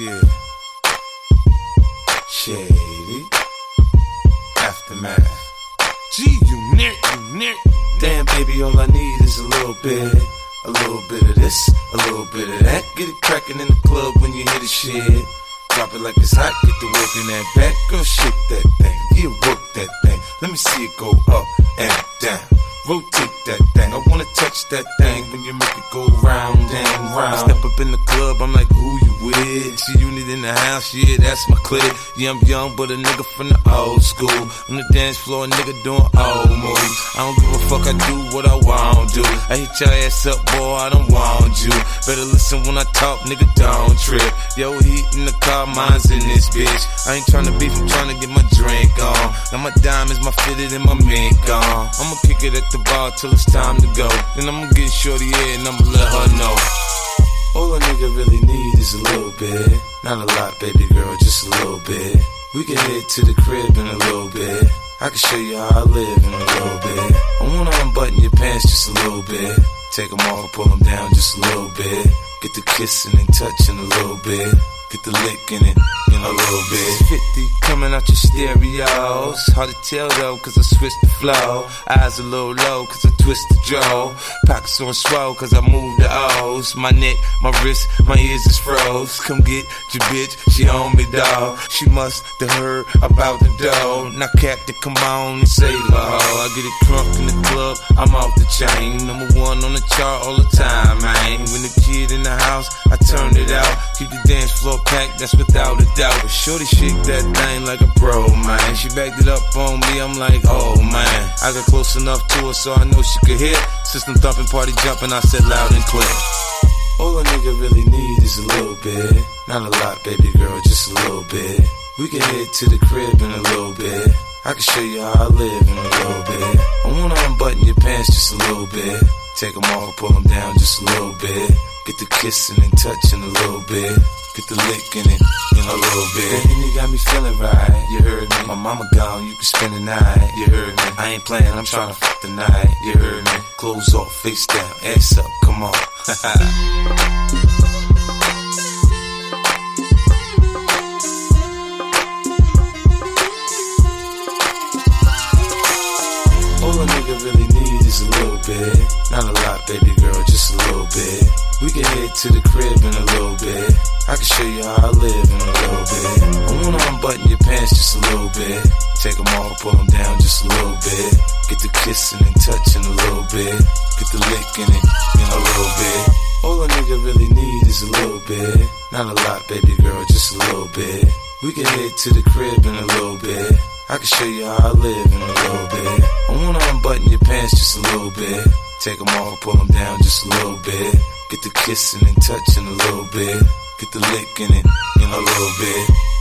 Yeah. Shady. Aftermath. G-Unit. Damn, baby, all I need is a little bit. A little bit of this, a little bit of that. Get it crackin' in the club when you hear the shit. Drop it like it's hot, get the work in that back. Girl, shake that thing, yeah, work that thing. Let me see it go up and down. Rotate that thing, I wanna touch that thing when you make it go round and round. I step up in the club, I'm like, who you with? G-Unit in the house, yeah, that's my clique. Yeah, I'm young, but a nigga from the old school. On the dance floor, a nigga doing old moves. I don't give a fuck, I do what I want to. I hit your ass up, boy, I don't want you. Better listen when I talk, nigga, don't trip. Yo, heat in the car, mine's in this bitch. I ain't tryna beef, I'm tryna get my drink on. Now my diamonds, my fitted, and my mink on. I'ma kick it at the bar till it's time to go. Then I'ma get shorty here and I'ma let her know. All a nigga really need is a little bit. Not a lot, baby girl, just a little bit. We can head to the crib in a little bit. I can show you how I live in a little bit. I wanna unbutton your pants just a little bit. Take them off, pull them down just a little bit. Get the kissing and touching a little bit. Get the licking it in a little bit. 50 coming out your stereos. Hard to tell though, cause I switched the flow. Eyes a little low, cause I twist the jaw. Pockets on swole, cause I move the O's. My neck, my wrist, my ears is froze. Come get your bitch, she on me, dawg. She must have heard about the dough. Now Captain, come on and save my hoe. I get it crunk in the club, I'm off the chain. Number one on the chart all the time, man. When the kid in the house, I turn it out. Keep the dance floor packed, that's without a doubt. But shorty shake that thing like a pro, man. She backed it up on me, I'm like, oh man. I got close enough to her so I know she could hear. System thumping, party jumping, I said loud and clear. All a nigga really need is a little bit. Not a lot, baby girl, just a little bit. We can head to the crib in a little bit. I can show you how I live in a little bit. I wanna unbutton your pants just a little bit. Take them off, pull them down just a little bit. Get the kissing and touching a little bit. Get the licking it in a little bit. And you got me feeling right, you heard me. My mama gone, you can spend the night, you heard me. I ain't playing, I'm trying to fuck the night, you heard me. Clothes off, face down, ass up, come on. All a nigga really need is a little bit. Not a lot, baby girl, just a little bit. We can head to the crib in a little bit. I can show you how I live in a little bit. I wanna unbutton your pants just a little bit. Take them off, pull them down just a little bit. Get the kissing and touching a little bit. Get the licking it in a little bit. All a nigga really need is a little bit. Not a lot, baby girl, just a little bit. We can head to the crib in a little bit. I can show you how I live in a little bit. I wanna unbutton your pants just a little bit. Take them off, pull them down just a little bit. Get the kissing and touching a little bit. Get the licking it in a little bit.